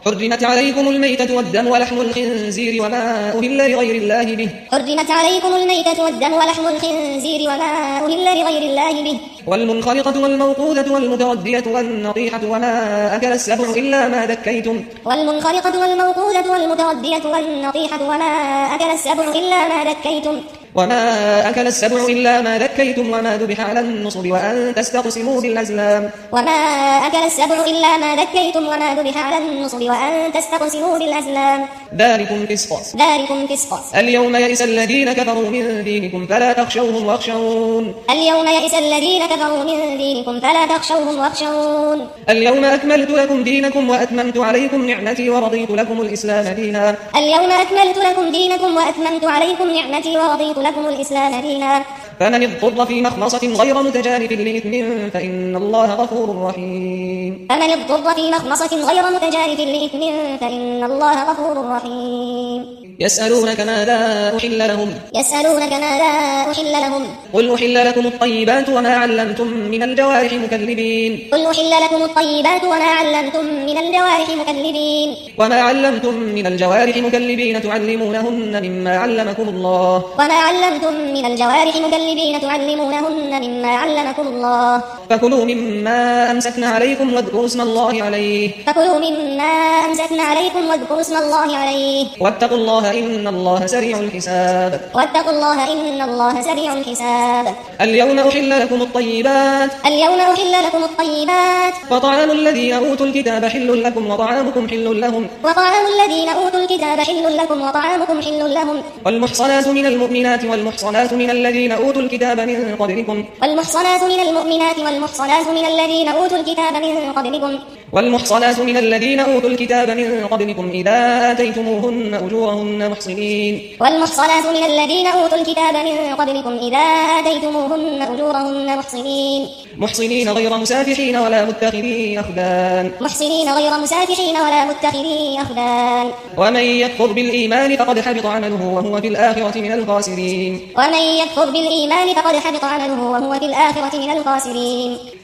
حرمت عليكم الميتة والدم ولحم الخنزير وما أهل لغير الله به حرمت عليكم الميتة والدم ولحم الخنزير وما أهل لغير الله به والمنخلقة والموقوذة والمتردية والنطيحة وما أكل السبع إلا ما ذكيتم والمنخلقة والموقوذة والمتردية والنطيحة وما أكل السبع إلا ما ذكيتم وما ذبح على النصب وأن تستقسموا بالأزلام ذلكم فسق اليوم يئس الذين كفروا من دينكم فلا تخشوهم واخشون اليوم أكملت لكم دينكم وأتممت عليكم نعمتي ورضيت لكم الإسلام دينا فمن اضطر في مخمصة غير متجانف لإثم فإن الله غفور رحيم يسألونك ماذا أحل لهم قل أحل لكم الطيبات وما علمتم من الجوارح مكلبين تعلمونهن مما علمكم الله فكلوا مما أمسكن عليكم واذكروا اسم الله عليه واتقوا الله إن الله سريع الحساب اليوم أحل لكم الطيبات وطعام الذين أوتوا الكتاب حل لكم وطعامكم حل لهم والمحصنات من المؤمنات والمحصنات من الذين أوتوا الكتاب من قبلكم إذا آتيتموهن أجورهن محصنين غير مسافحين ولا متخذي أخدان ومن يكفر بالإيمان فقد حبط عمله وهو في الآخرة من الخاسرين